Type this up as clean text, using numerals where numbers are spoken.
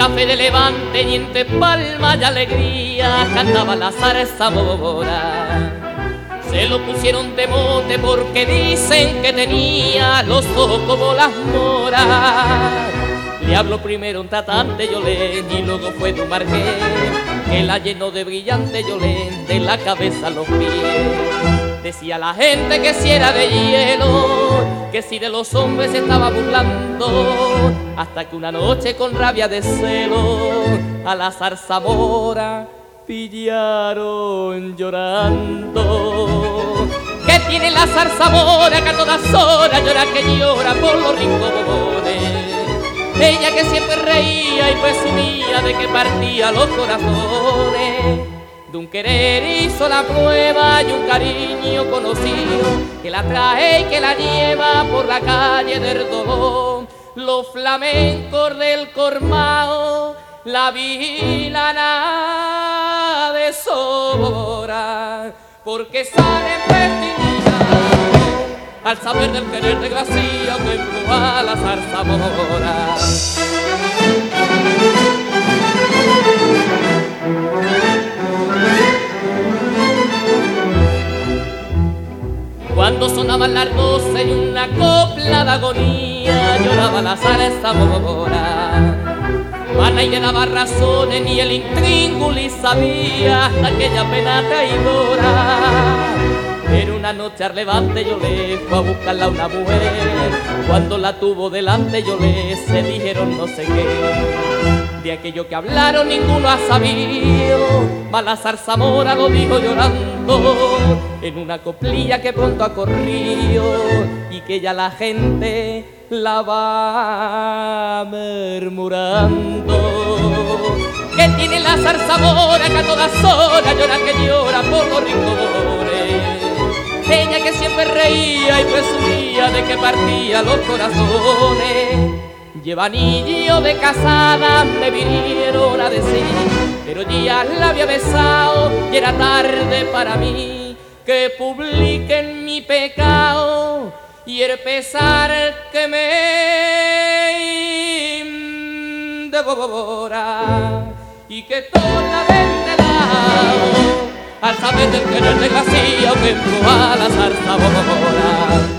la fe de levante y entre palmas de alegría cantaba la zarzamora. Se lo pusieron de mote porque dicen que tenía los ojos como las moras. Le habló primero un tratante Yolén y luego fue de un marqués que la llenó de brillante Yolén de la cabeza a los pies. Decía la gente que si era de hielo, que si de los hombres se estaba burlando, hasta que una noche con rabia de celo a la zarzamora pillaron llorando. ¿Qué tiene la zarzamora que a todas horas llora, que llora por los rincones? Ella que siempre reía y presumía de que partía los corazones. De un querer hizo la prueba y un cariño conocido que la trae y que la lleva por la calle del dolor. Los flamencos del Cormao la vilana de sobra, porque salen prestigiados al saber del querer desgraciado que empujó a la zarzamora. Cuando sonaban las 12 y una copla de agonía lloraba la zarzamora. Mana y le daba razones ni el intríngulis sabía aquella pena traidora. En una noche al levante yo le fue a buscarla a una mujer. Cuando la tuvo delante yo le se dijeron no sé qué. De aquello que hablaron ninguno ha sabido, mas la zarzamora lo dijo llorando en una coplilla que pronto ha corrido y que ya la gente la va murmurando. Que tiene la zarzamora que a todas horas llora, que llora por los rincones. Ella que siempre reía y presumía de que partía los corazones. Lleva anillo de casada, me vinieron a decir, pero ya la había besado y era tarde para mí que publiquen mi pecado y el pesar que me devora, y que toda vez de lado al saber del querer desgraciado que empujó a la zarzamora.